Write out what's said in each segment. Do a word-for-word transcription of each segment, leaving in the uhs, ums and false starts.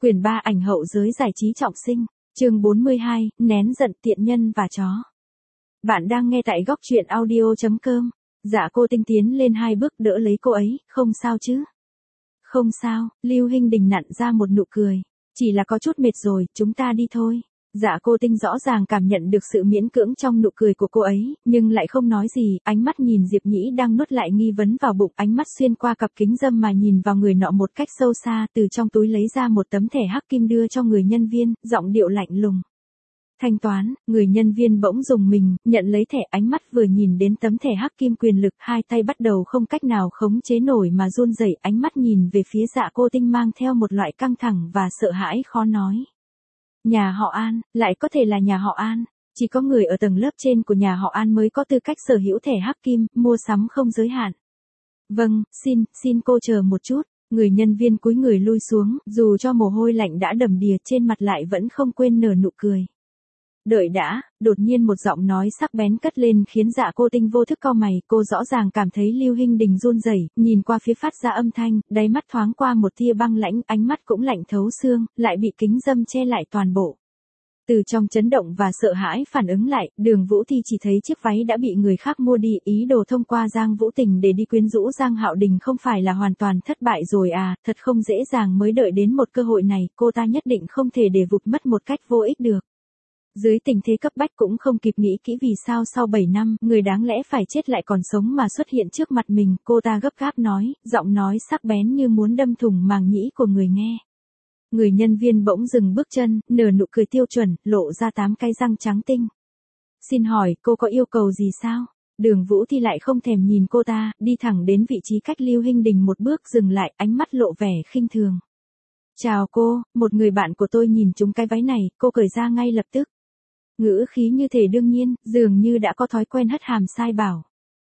Quyển ba ảnh hậu giới giải trí trọng sinh, chương bốn mươi hai, nén giận tiện nhân và chó. Bạn đang nghe tại góc truyện audio chấm com. Dạ cô Tinh tiến lên hai bước đỡ lấy cô ấy, không sao chứ? Không sao, Lưu Hinh Đình nặn ra một nụ cười. Chỉ là có chút mệt rồi, chúng ta đi thôi. Dạ cô Tinh rõ ràng cảm nhận được sự miễn cưỡng trong nụ cười của cô ấy, nhưng lại không nói gì, ánh mắt nhìn Diệp Nhĩ đang nuốt lại nghi vấn vào bụng, ánh mắt xuyên qua cặp kính râm mà nhìn vào người nọ một cách sâu xa, từ trong túi lấy ra một tấm thẻ hắc kim đưa cho người nhân viên, giọng điệu lạnh lùng. Thanh toán, người nhân viên bỗng dùng mình, nhận lấy thẻ, ánh mắt vừa nhìn đến tấm thẻ hắc kim quyền lực, hai tay bắt đầu không cách nào khống chế nổi mà run rẩy, ánh mắt nhìn về phía Dạ cô Tinh mang theo một loại căng thẳng và sợ hãi khó nói. Nhà họ An, lại có thể là nhà họ An, chỉ có người ở tầng lớp trên của nhà họ An mới có tư cách sở hữu thẻ hắc kim, mua sắm không giới hạn. Vâng, xin, xin cô chờ một chút, người nhân viên cúi người lui xuống, dù cho mồ hôi lạnh đã đầm đìa trên mặt lại vẫn không quên nở nụ cười. Đợi đã, đột nhiên một giọng nói sắc bén cất lên khiến Dạ cô Tinh vô thức cau mày, cô rõ ràng cảm thấy Lưu Hinh Đình run rẩy, nhìn qua phía phát ra âm thanh, đáy mắt thoáng qua một tia băng lãnh, ánh mắt cũng lạnh thấu xương, lại bị kính râm che lại toàn bộ. Từ trong chấn động và sợ hãi phản ứng lại, Đường Vũ Thi chỉ thấy chiếc váy đã bị người khác mua đi, ý đồ thông qua Giang Vũ Tình để đi quyến rũ Giang Hạo Đình không phải là hoàn toàn thất bại rồi à, thật không dễ dàng mới đợi đến một cơ hội này, cô ta nhất định không thể để vụt mất một cách vô ích được. Dưới tình thế cấp bách cũng không kịp nghĩ kỹ vì sao sau bảy năm, người đáng lẽ phải chết lại còn sống mà xuất hiện trước mặt mình, cô ta gấp gáp nói, giọng nói sắc bén như muốn đâm thủng màng nhĩ của người nghe. Người nhân viên bỗng dừng bước chân, nở nụ cười tiêu chuẩn, lộ ra tám cái răng trắng tinh. Xin hỏi, cô có yêu cầu gì sao? Đường Vũ Thi lại không thèm nhìn cô ta, đi thẳng đến vị trí cách Lưu Hinh Đình một bước, dừng lại, ánh mắt lộ vẻ khinh thường. Chào cô, một người bạn của tôi nhìn trúng cái váy này, cô cởi ra ngay lập tức. Ngữ khí như thể đương nhiên, dường như đã có thói quen hất hàm sai bảo.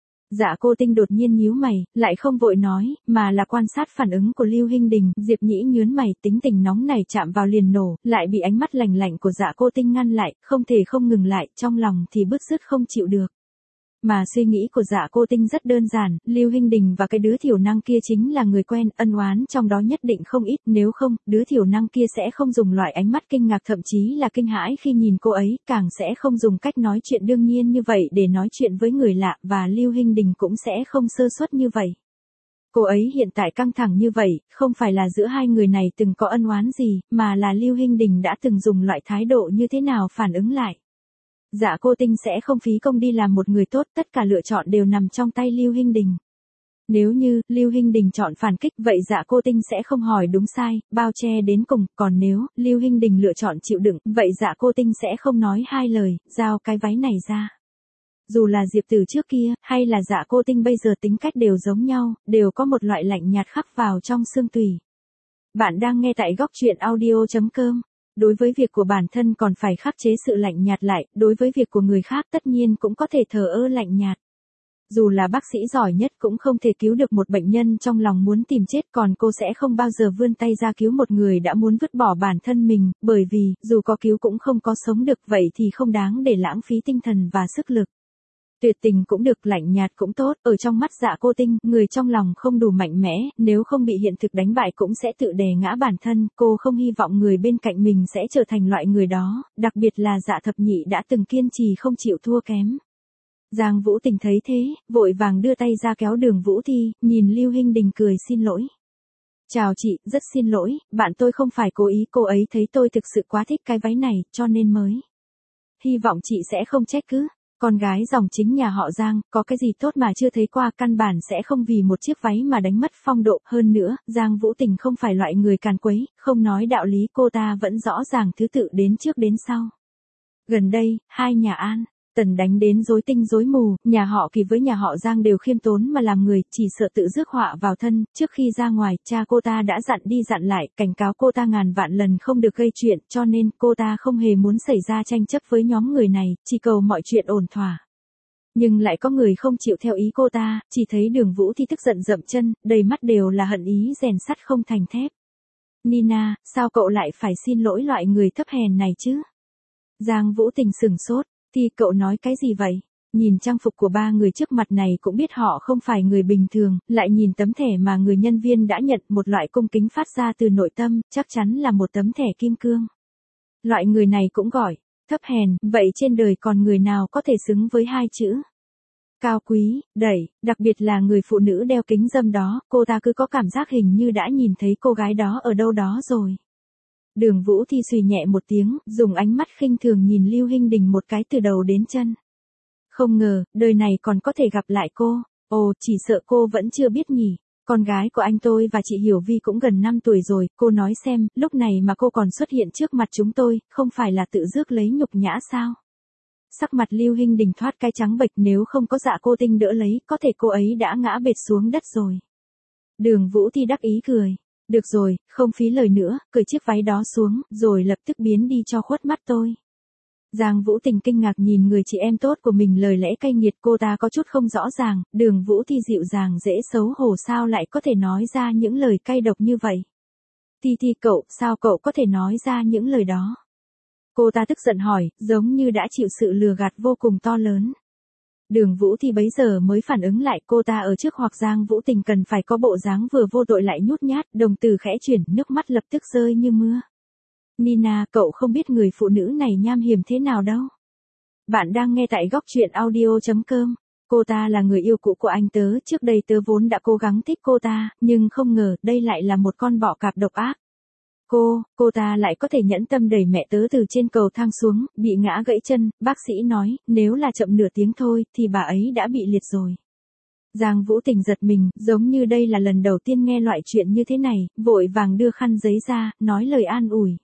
Dạ cô Tinh đột nhiên nhíu mày, lại không vội nói, mà là quan sát phản ứng của Lưu Hinh Đình, Diệp Nhĩ nhướng mày, tính tình nóng này chạm vào liền nổ, lại bị ánh mắt lạnh lạnh của Dạ cô Tinh ngăn lại, không thể không ngừng lại, trong lòng thì bứt rứt không chịu được. Mà suy nghĩ của Dạ cô Tinh rất đơn giản, Lưu Hinh Đình và cái đứa thiểu năng kia chính là người quen, ân oán trong đó nhất định không ít, nếu không, đứa thiểu năng kia sẽ không dùng loại ánh mắt kinh ngạc thậm chí là kinh hãi khi nhìn cô ấy, càng sẽ không dùng cách nói chuyện đương nhiên như vậy để nói chuyện với người lạ, và Lưu Hinh Đình cũng sẽ không sơ suất như vậy. Cô ấy hiện tại căng thẳng như vậy, không phải là giữa hai người này từng có ân oán gì, mà là Lưu Hinh Đình đã từng dùng loại thái độ như thế nào phản ứng lại. Dạ cô Tinh sẽ không phí công đi làm một người tốt, tất cả lựa chọn đều nằm trong tay Lưu Hinh Đình. Nếu như Lưu Hinh Đình chọn phản kích, vậy Dạ cô Tinh sẽ không hỏi đúng sai, bao che đến cùng, còn nếu Lưu Hinh Đình lựa chọn chịu đựng, vậy Dạ cô Tinh sẽ không nói hai lời, giao cái váy này ra. Dù là Diệp Tử trước kia, hay là Dạ cô Tinh bây giờ tính cách đều giống nhau, đều có một loại lạnh nhạt khắc vào trong xương tủy. Bạn đang nghe tại góc truyện audio chấm com. Đối với việc của bản thân còn phải khắc chế sự lạnh nhạt lại, đối với việc của người khác tất nhiên cũng có thể thờ ơ lạnh nhạt. Dù là bác sĩ giỏi nhất cũng không thể cứu được một bệnh nhân trong lòng muốn tìm chết, còn cô sẽ không bao giờ vươn tay ra cứu một người đã muốn vứt bỏ bản thân mình, bởi vì, dù có cứu cũng không có sống được, vậy thì không đáng để lãng phí tinh thần và sức lực. Tuyệt tình cũng được, lạnh nhạt cũng tốt, ở trong mắt Dạ cô Tinh, người trong lòng không đủ mạnh mẽ, nếu không bị hiện thực đánh bại cũng sẽ tự đè ngã bản thân, cô không hy vọng người bên cạnh mình sẽ trở thành loại người đó, đặc biệt là Dạ thập nhị đã từng kiên trì không chịu thua kém. Giang Vũ Tình thấy thế, vội vàng đưa tay ra kéo Đường Vũ Thi, nhìn Lưu Hinh Đình cười xin lỗi. Chào chị, rất xin lỗi, bạn tôi không phải cố ý, cô ấy thấy tôi thực sự quá thích cái váy này, cho nên mới. Hy vọng chị sẽ không trách cứ. Con gái dòng chính nhà họ Giang, có cái gì tốt mà chưa thấy qua, căn bản sẽ không vì một chiếc váy mà đánh mất phong độ, hơn nữa, Giang Vũ Tình không phải loại người càn quấy, không nói đạo lý, cô ta vẫn rõ ràng thứ tự đến trước đến sau. Gần đây, hai nhà An, Tần đánh đến rối tinh rối mù, nhà họ Kỳ với nhà họ Giang đều khiêm tốn mà làm người, chỉ sợ tự rước họa vào thân, trước khi ra ngoài, cha cô ta đã dặn đi dặn lại, cảnh cáo cô ta ngàn vạn lần không được gây chuyện, cho nên cô ta không hề muốn xảy ra tranh chấp với nhóm người này, chỉ cầu mọi chuyện ổn thỏa. Nhưng lại có người không chịu theo ý cô ta, chỉ thấy Đường Vũ Thi tức giận dậm chân, đầy mắt đều là hận ý rèn sắt không thành thép. Nina, sao cậu lại phải xin lỗi loại người thấp hèn này chứ? Giang Vũ Tình sửng sốt. Thì cậu nói cái gì vậy? Nhìn trang phục của ba người trước mặt này cũng biết họ không phải người bình thường, lại nhìn tấm thẻ mà người nhân viên đã nhận, một loại cung kính phát ra từ nội tâm, chắc chắn là một tấm thẻ kim cương. Loại người này cũng gọi thấp hèn, vậy trên đời còn người nào có thể xứng với hai chữ cao quý, đẩy, đặc biệt là người phụ nữ đeo kính râm đó, cô ta cứ có cảm giác hình như đã nhìn thấy cô gái đó ở đâu đó rồi. Đường Vũ Thi xùy nhẹ một tiếng, dùng ánh mắt khinh thường nhìn Lưu Hinh Đình một cái từ đầu đến chân. Không ngờ, đời này còn có thể gặp lại cô, ồ, chỉ sợ cô vẫn chưa biết nhỉ. Con gái của anh tôi và chị Hiểu Vi cũng gần năm tuổi rồi, cô nói xem, lúc này mà cô còn xuất hiện trước mặt chúng tôi, không phải là tự rước lấy nhục nhã sao? Sắc mặt Lưu Hinh Đình thoát cái trắng bệch, nếu không có Dạ Cô Tinh đỡ lấy, có thể cô ấy đã ngã bệt xuống đất rồi. Đường Vũ Thi đắc ý cười. Được rồi, không phí lời nữa, cởi chiếc váy đó xuống, rồi lập tức biến đi cho khuất mắt tôi. Giang Vũ Tình kinh ngạc nhìn người chị em tốt của mình lời lẽ cay nghiệt, cô ta có chút không rõ ràng, Đường Vũ Thi dịu dàng dễ xấu hổ sao lại có thể nói ra những lời cay độc như vậy. Thi Thi cậu, sao cậu có thể nói ra những lời đó? Cô ta tức giận hỏi, giống như đã chịu sự lừa gạt vô cùng to lớn. Đường Vũ Thi bấy giờ mới phản ứng lại, cô ta ở trước hoặc Giang Vũ Tình cần phải có bộ dáng vừa vô tội lại nhút nhát, đồng từ khẽ chuyển, nước mắt lập tức rơi như mưa. Nina, cậu không biết người phụ nữ này nham hiểm thế nào đâu. Bạn đang nghe tại góc truyện audio chấm com. Cô ta là người yêu cũ của anh tớ, trước đây tớ vốn đã cố gắng thích cô ta, nhưng không ngờ đây lại là một con bọ cạp độc ác. Cô, cô ta lại có thể nhẫn tâm đẩy mẹ tớ từ trên cầu thang xuống, bị ngã gãy chân, bác sĩ nói, nếu là chậm nửa tiếng thôi, thì bà ấy đã bị liệt rồi. Giang Vũ Tình giật mình, giống như đây là lần đầu tiên nghe loại chuyện như thế này, vội vàng đưa khăn giấy ra, nói lời an ủi.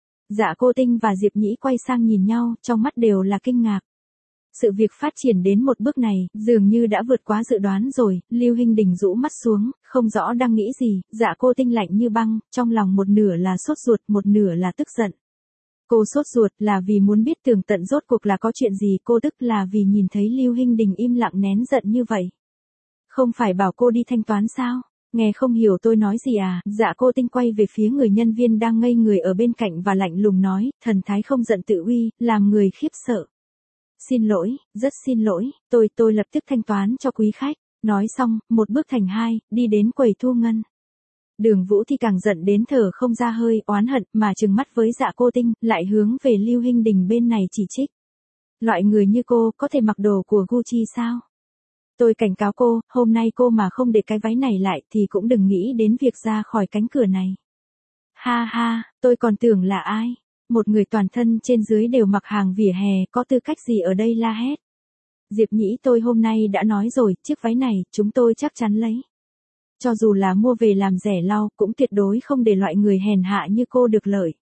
Dạ Cô Tinh và Diệp Nhĩ quay sang nhìn nhau, trong mắt đều là kinh ngạc. Sự việc phát triển đến một bước này, dường như đã vượt quá dự đoán rồi, Lưu Hinh Đình rũ mắt xuống, không rõ đang nghĩ gì, Dạ Cô Tinh lạnh như băng, trong lòng một nửa là sốt ruột, một nửa là tức giận. Cô sốt ruột là vì muốn biết tường tận rốt cuộc là có chuyện gì, cô tức là vì nhìn thấy Lưu Hinh Đình im lặng nén giận như vậy. Không phải bảo cô đi thanh toán sao? Nghe không hiểu tôi nói gì à? Dạ Cô Tinh quay về phía người nhân viên đang ngây người ở bên cạnh và lạnh lùng nói, thần thái không giận tự uy, làm người khiếp sợ. Xin lỗi, rất xin lỗi, tôi tôi lập tức thanh toán cho quý khách. Nói xong, một bước thành hai, đi đến quầy thu ngân. Đường Vũ Thi càng giận đến thở không ra hơi, oán hận mà trừng mắt với Dạ Cô Tinh, lại hướng về Lưu Hinh Đình bên này chỉ trích. Loại người như cô có thể mặc đồ của Gucci sao? Tôi cảnh cáo cô, hôm nay cô mà không để cái váy này lại thì cũng đừng nghĩ đến việc ra khỏi cánh cửa này. Ha ha, tôi còn tưởng là ai? Một người toàn thân trên dưới đều mặc hàng vỉa hè, có tư cách gì ở đây la hét. Diệp Nhĩ, tôi hôm nay đã nói rồi, chiếc váy này, chúng tôi chắc chắn lấy. Cho dù là mua về làm rẻ lau, cũng tuyệt đối không để loại người hèn hạ như cô được lợi.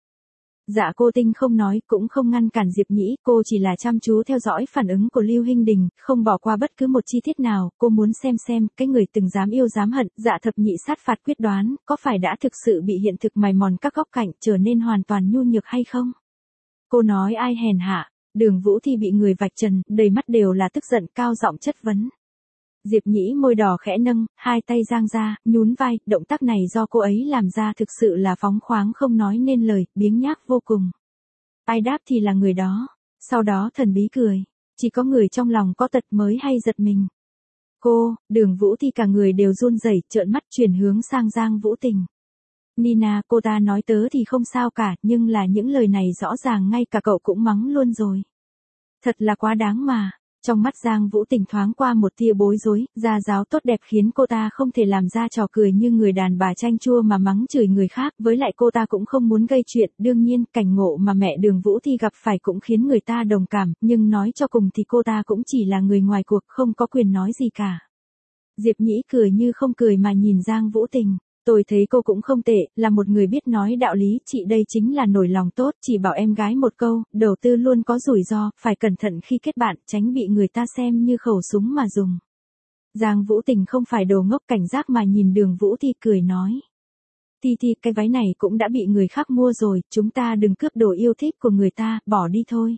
Dạ Cô Tinh không nói, cũng không ngăn cản Diệp Nhĩ, cô chỉ là chăm chú theo dõi phản ứng của Lưu Hinh Đình, không bỏ qua bất cứ một chi tiết nào, cô muốn xem xem, cái người từng dám yêu dám hận, Dạ thập nhị sát phạt quyết đoán, có phải đã thực sự bị hiện thực mài mòn các góc cạnh, trở nên hoàn toàn nhu nhược hay không? Cô nói ai hèn hạ? Đường Vũ Thi bị người vạch trần, đầy mắt đều là tức giận, cao giọng chất vấn. Diệp Nhĩ môi đỏ khẽ nâng, hai tay giang ra, nhún vai, động tác này do cô ấy làm ra thực sự là phóng khoáng không nói nên lời, biếng nhác vô cùng. Ai đáp thì là người đó. Sau đó thần bí cười. Chỉ có người trong lòng có tật mới hay giật mình. Cô, Đường Vũ Thi cả người đều run rẩy, trợn mắt chuyển hướng sang Giang Vũ Tình. Nina, cô ta nói tớ thì không sao cả, nhưng là những lời này rõ ràng ngay cả cậu cũng mắng luôn rồi. Thật là quá đáng mà. Trong mắt Giang Vũ Tình thoáng qua một tia bối rối, gia giáo tốt đẹp khiến cô ta không thể làm ra trò cười như người đàn bà chanh chua mà mắng chửi người khác, với lại cô ta cũng không muốn gây chuyện, đương nhiên, cảnh ngộ mà mẹ Đường Vũ Thi gặp phải cũng khiến người ta đồng cảm, nhưng nói cho cùng thì cô ta cũng chỉ là người ngoài cuộc, không có quyền nói gì cả. Diệp Nhĩ cười như không cười mà nhìn Giang Vũ Tình. Tôi thấy cô cũng không tệ, là một người biết nói đạo lý, chị đây chính là nổi lòng tốt, chỉ bảo em gái một câu, đầu tư luôn có rủi ro, phải cẩn thận khi kết bạn, tránh bị người ta xem như khẩu súng mà dùng. Giang Vũ Tình không phải đồ ngốc, cảnh giác mà nhìn Đường Vũ Thi cười nói. Thi Thi, cái váy này cũng đã bị người khác mua rồi, chúng ta đừng cướp đồ yêu thích của người ta, bỏ đi thôi.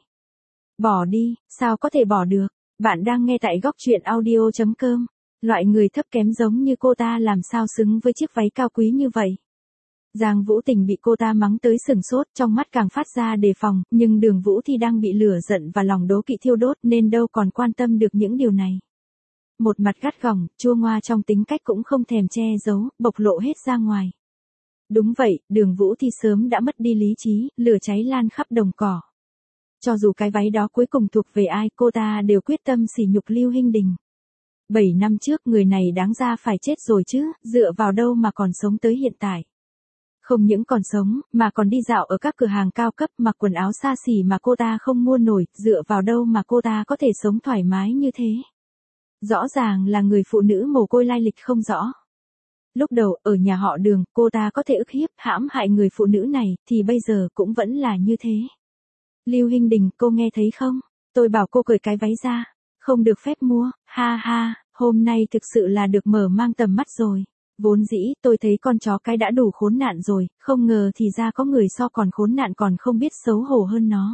Bỏ đi, sao có thể bỏ được? Bạn đang nghe tại góc truyện audio chấm com. Loại người thấp kém giống như cô ta làm sao xứng với chiếc váy cao quý như vậy. Giang Vũ Tình bị cô ta mắng tới sừng sốt, trong mắt càng phát ra đề phòng, nhưng Đường Vũ Thi đang bị lửa giận và lòng đố kỵ thiêu đốt nên đâu còn quan tâm được những điều này. Một mặt gắt gỏng, chua ngoa trong tính cách cũng không thèm che giấu, bộc lộ hết ra ngoài. Đúng vậy, Đường Vũ Thi sớm đã mất đi lý trí, lửa cháy lan khắp đồng cỏ. Cho dù cái váy đó cuối cùng thuộc về ai, cô ta đều quyết tâm sỉ nhục Lưu Hinh Đình. Bảy năm trước người này đáng ra phải chết rồi chứ, dựa vào đâu mà còn sống tới hiện tại. Không những còn sống, mà còn đi dạo ở các cửa hàng cao cấp, mặc quần áo xa xỉ mà cô ta không mua nổi, dựa vào đâu mà cô ta có thể sống thoải mái như thế. Rõ ràng là người phụ nữ mồ côi lai lịch không rõ. Lúc đầu, ở nhà họ Đường, cô ta có thể ức hiếp, hãm hại người phụ nữ này, thì bây giờ cũng vẫn là như thế. Lưu Hinh Đình, cô nghe thấy không? Tôi bảo cô cởi cái váy ra. Không được phép mua, ha ha, hôm nay thực sự là được mở mang tầm mắt rồi. Vốn dĩ, tôi thấy con chó cái đã đủ khốn nạn rồi, không ngờ thì ra có người so còn khốn nạn còn không biết xấu hổ hơn nó.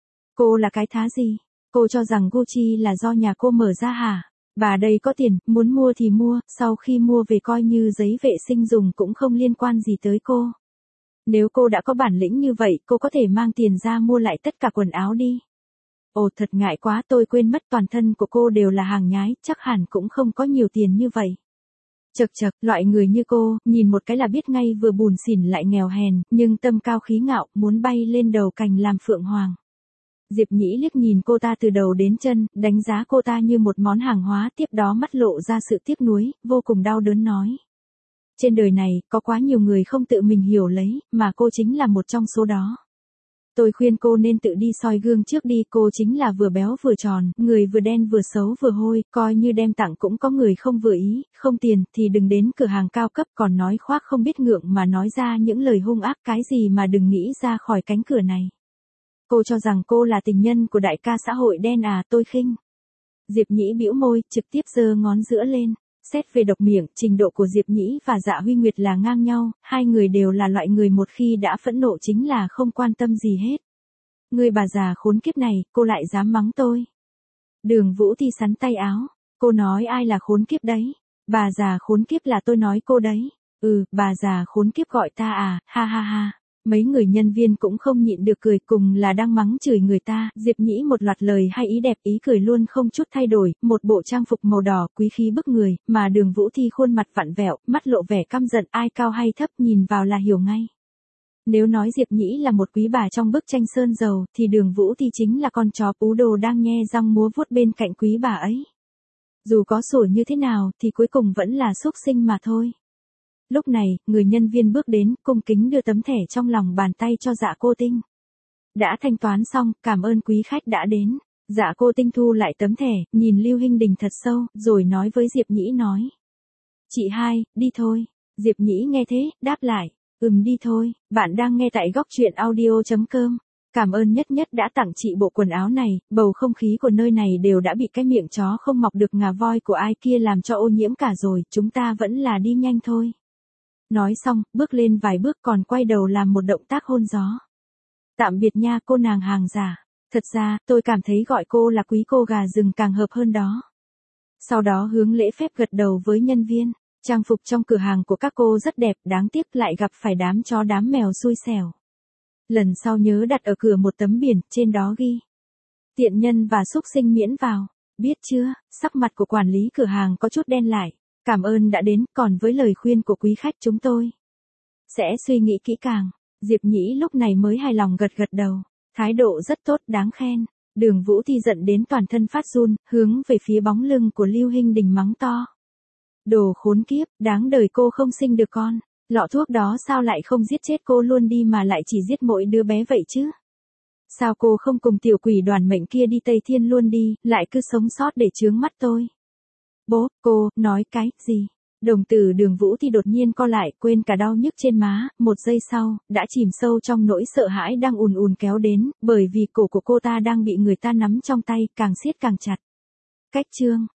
Cô là cái thá gì? Cô cho rằng Gucci là do nhà cô mở ra hả? Bà đây có tiền, muốn mua thì mua, sau khi mua về coi như giấy vệ sinh dùng cũng không liên quan gì tới cô. Nếu cô đã có bản lĩnh như vậy, cô có thể mang tiền ra mua lại tất cả quần áo đi. Ồ, thật ngại quá, tôi quên mất toàn thân của cô đều là hàng nhái, chắc hẳn cũng không có nhiều tiền như vậy. Chật chật, loại người như cô, nhìn một cái là biết ngay vừa bùn xỉn lại nghèo hèn, nhưng tâm cao khí ngạo, muốn bay lên đầu cành làm phượng hoàng. Diệp Nhĩ liếc nhìn cô ta từ đầu đến chân, đánh giá cô ta như một món hàng hóa, tiếp đó mắt lộ ra sự tiếc nuối, vô cùng đau đớn nói. Trên đời này, có quá nhiều người không tự mình hiểu lấy, mà cô chính là một trong số đó. Tôi khuyên cô nên tự đi soi gương trước đi, cô chính là vừa béo vừa tròn, người vừa đen vừa xấu vừa hôi, coi như đem tặng cũng có người không vừa ý, không tiền thì đừng đến cửa hàng cao cấp còn nói khoác không biết ngượng mà nói ra những lời hung ác, cái gì mà đừng nghĩ ra khỏi cánh cửa này. Cô cho rằng cô là tình nhân của đại ca xã hội đen à, tôi khinh. Diệp Nhĩ bĩu môi, trực tiếp giơ ngón giữa lên. Xét về độc miệng, trình độ của Diệp Nhĩ và Dạ Huy Nguyệt là ngang nhau, hai người đều là loại người một khi đã phẫn nộ chính là không quan tâm gì hết. Người bà già khốn kiếp này, cô lại dám mắng tôi. Đường Vũ Thi sắn tay áo, cô nói ai là khốn kiếp đấy? Bà già khốn kiếp là tôi nói cô đấy. Ừ, bà già khốn kiếp gọi ta à, ha ha ha. Mấy người nhân viên cũng không nhịn được cười, cùng là đang mắng chửi người ta, Diệp Nhĩ một loạt lời hay ý đẹp ý cười luôn không chút thay đổi, một bộ trang phục màu đỏ quý khí bức người, mà Đường Vũ Thi khuôn mặt vặn vẹo, mắt lộ vẻ căm giận, ai cao hay thấp nhìn vào là hiểu ngay. Nếu nói Diệp Nhĩ là một quý bà trong bức tranh sơn dầu, thì Đường Vũ Thi chính là con chó pú đồ đang nhe răng múa vuốt bên cạnh quý bà ấy. Dù có sủa như thế nào, thì cuối cùng vẫn là súc sinh mà thôi. Lúc này, người nhân viên bước đến, cung kính đưa tấm thẻ trong lòng bàn tay cho Dạ Cô Tinh. Đã thanh toán xong, cảm ơn quý khách đã đến. Dạ Cô Tinh thu lại tấm thẻ, nhìn Lưu Hinh Đình thật sâu, rồi nói với Diệp Nhĩ nói. Chị hai, đi thôi. Diệp Nhĩ nghe thế, đáp lại. Ừm đi thôi, bạn đang nghe tại góc truyện audio chấm com. Cảm ơn Nhất Nhất đã tặng chị bộ quần áo này, bầu không khí của nơi này đều đã bị cái miệng chó không mọc được ngà voi của ai kia làm cho ô nhiễm cả rồi, chúng ta vẫn là đi nhanh thôi. Nói xong, bước lên vài bước còn quay đầu làm một động tác hôn gió. Tạm biệt nha cô nàng hàng giả. Thật ra, tôi cảm thấy gọi cô là quý cô gà rừng càng hợp hơn đó. Sau đó hướng lễ phép gật đầu với nhân viên. Trang phục trong cửa hàng của các cô rất đẹp, đáng tiếc lại gặp phải đám chó đám mèo xui xẻo. Lần sau nhớ đặt ở cửa một tấm biển, trên đó ghi. Tiện nhân và súc sinh miễn vào. Biết chưa, sắc mặt của quản lý cửa hàng có chút đen lại. Cảm ơn đã đến, còn với lời khuyên của quý khách chúng tôi sẽ suy nghĩ kỹ càng. Diệp Nhĩ lúc này mới hài lòng gật gật đầu. Thái độ rất tốt, đáng khen. Đường Vũ Thi giận đến toàn thân phát run, hướng về phía bóng lưng của Lưu Hinh Đình mắng to. Đồ khốn kiếp, đáng đời cô không sinh được con. Lọ thuốc đó sao lại không giết chết cô luôn đi mà lại chỉ giết mỗi đứa bé vậy chứ? Sao cô không cùng tiểu quỷ đoàn mệnh kia đi Tây Thiên luôn đi, lại cứ sống sót để chướng mắt tôi? Bố, cô, nói cái gì? Đồng tử Đường Vũ Thi đột nhiên co lại, quên cả đau nhức trên má, một giây sau, đã chìm sâu trong nỗi sợ hãi đang ùn ùn kéo đến, bởi vì cổ của cô ta đang bị người ta nắm trong tay, càng siết càng chặt. Cách chương